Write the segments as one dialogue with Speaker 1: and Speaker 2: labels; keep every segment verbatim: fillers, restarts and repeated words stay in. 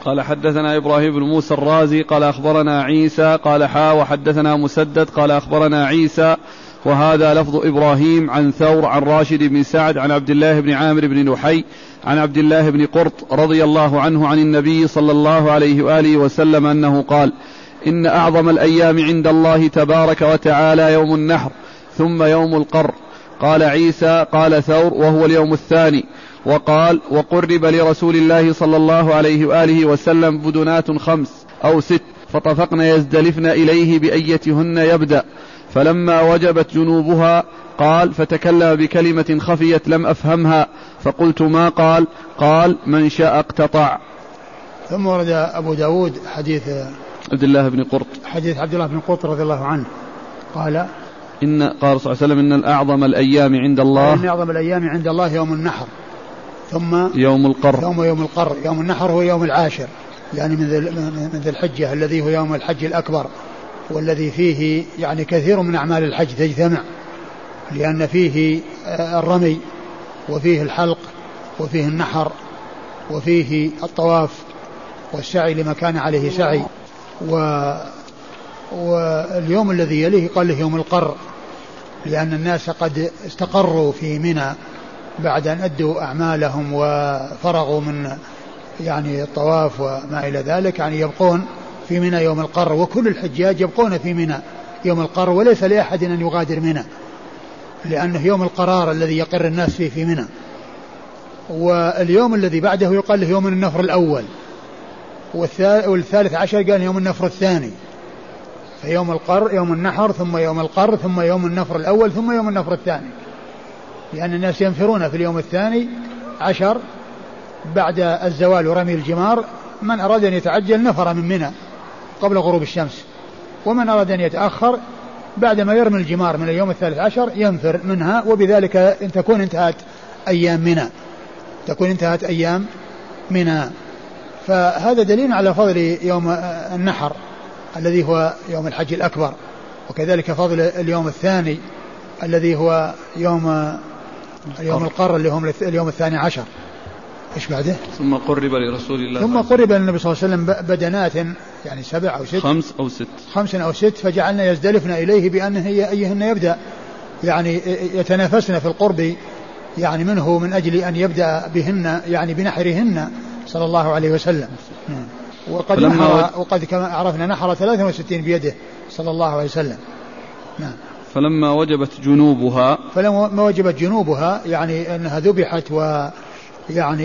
Speaker 1: قال حدثنا إبراهيم بن موسى الرازي قال أخبرنا عيسى قال حا وحدثنا مسدد قال أخبرنا عيسى وهذا لفظ إبراهيم عن ثور عن راشد بن سعد عن عبد الله بن عامر بن لحي عن عبد الله بن قرط رضي الله عنه عن النبي صلى الله عليه وآله وسلم أنه قال إن أعظم الأيام عند الله تبارك وتعالى يوم النحر ثم يوم القر. قال عيسى قال ثور وهو اليوم الثاني. وقال وقرب لرسول الله صلى الله عليه وآله وسلم بدنات خمس أو ست فطفقن يزدلفن إليه بأيتهن يبدأ فلما وجبت جنوبها قال فتكلم بكلمة خفيت لم أفهمها فقلت ما قال؟ قال من شاء اقتطع.
Speaker 2: ثم ورد أبو داود حديث
Speaker 1: عبد الله بن قرط
Speaker 2: حديث عبد الله بن قرط رضي الله عنه قال
Speaker 1: إن قال صلى الله عليه وسلم إن الأعظم الأيام عند الله
Speaker 2: إن أعظم الأيام عند الله يوم النحر ثم
Speaker 1: يوم القر
Speaker 2: ثم يوم القر. يوم النحر هو يوم العاشر يعني من ذي الحجة الذي هو يوم الحج الأكبر والذي فيه يعني كثير من أعمال الحج تجتمع لأن فيه الرمي وفيه الحلق وفيه النحر وفيه الطواف والسعي لما كان عليه سعي. و واليوم الذي يليه قال له يوم القر لأن الناس قد استقروا في منى بعد أن أدوا أعمالهم وفرغوا من يعني الطواف وما إلى ذلك يعني يبقون في منى يوم القر وكل الحجاج يبقون في منى يوم القر وليس لأحد أن يغادر منى لأنه يوم القرار الذي يقر الناس فيه في منى. واليوم الذي بعده يقال له يوم النفر الأول والثالث عشر قال يوم النفر الثاني. فيوم القر يوم النحر ثم يوم القر ثم يوم النفر الأول ثم يوم النفر الثاني لأن الناس ينفرون في اليوم الثاني عشر بعد الزوال ورمي الجمار. من أراد أن يتعجل نفر من منى قبل غروب الشمس ومن أراد أن يتأخر بعد ما يرمي الجمار من اليوم الثالث عشر ينفر منها وبذلك إن تكون انتهت أيام منى تكون انتهت أيام منى. فهذا دليل على فضل يوم النحر الذي هو يوم الحج الأكبر وكذلك فضل اليوم الثاني الذي هو يوم يوم القر اللي هم اليوم الثاني عشر. إيش بعده؟
Speaker 1: ثم قرب لرسول الله
Speaker 2: ثم قرب للنبي صلى الله عليه وسلم بدنات يعني سبع أو ست
Speaker 1: خمس أو ست
Speaker 2: خمس أو ست فجعلنا يزدلفن إليه بأن هي أيهن يبدأ يعني يتنافسن في القرب يعني منه من أجل أن يبدأ بهن يعني بنحرهن صلى الله عليه وسلم. وقد نحر وقد كما عرفنا نحر ثلاثة وستين بيده صلى الله عليه وسلم. نعم.
Speaker 1: فلما وجبت جنوبها
Speaker 2: فلما وجبت جنوبها يعني أنها ذبحت ويعني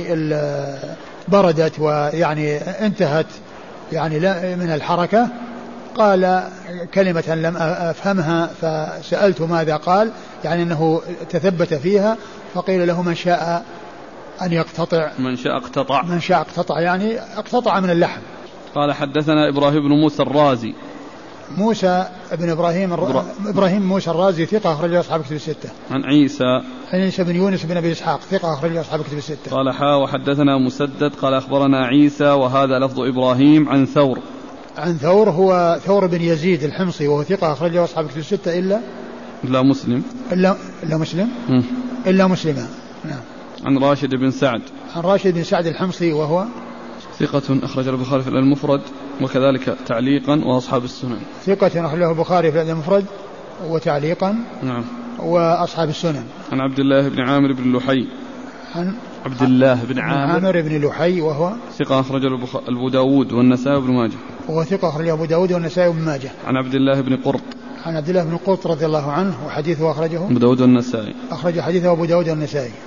Speaker 2: بردت ويعني انتهت يعني من الحركة قال كلمة لم أفهمها فسألت ماذا قال يعني أنه تثبت فيها فقيل له من شاء أن يقتطع
Speaker 1: من شاء اقتطع
Speaker 2: من شاء اقتطع يعني اقتطع من اللحم.
Speaker 1: قال حدثنا إبراهيم بن موسى الرازي
Speaker 2: موسى بن إبراهيم الر... إبراهيم موسى الرازي ثقة أخرج أصحاب كتب الستة.
Speaker 1: عن عيسى
Speaker 2: عن عيسى بن يونس بن أبي إسحاق ثقة أخرج أصحاب كتب الستة.
Speaker 1: قال حا وحدثنا مسدد قال أخبرنا عيسى وهذا لفظ إبراهيم عن ثور
Speaker 2: عن ثور هو ثور بن يزيد الحمصي وهو ثقة أخرج أصحاب كتب الستة إلا
Speaker 1: إلا مسلم
Speaker 2: إلا إلا مسلم م. إلا مسلمة. نعم.
Speaker 1: عن راشد بن سعد
Speaker 2: عن راشد بن سعد الحمصي وهو
Speaker 1: ثقة أخرج البخاري في المفرد وكذلك تعليقا وأصحاب السنن.
Speaker 2: ثقة أخرجه البخاري في المفرد وتعليقا
Speaker 1: نعم
Speaker 2: وأصحاب السنن.
Speaker 1: عن عبد الله بن عامر بن لحي
Speaker 2: عن
Speaker 1: عبد الله بن عامر,
Speaker 2: عامر بن لحي وهو
Speaker 1: ثقة أخرج أبو داود والنسائي بن ماجه
Speaker 2: وهو ثقة أخرج أبو داود والنسائي بن ماجه.
Speaker 1: عن عبد الله بن قرط
Speaker 2: عن عبد الله بن قرط رضي الله عنه وحديثه أخرجه
Speaker 1: أبو داود والنسائي
Speaker 2: أخرج حديثه أبو داود والنسائي.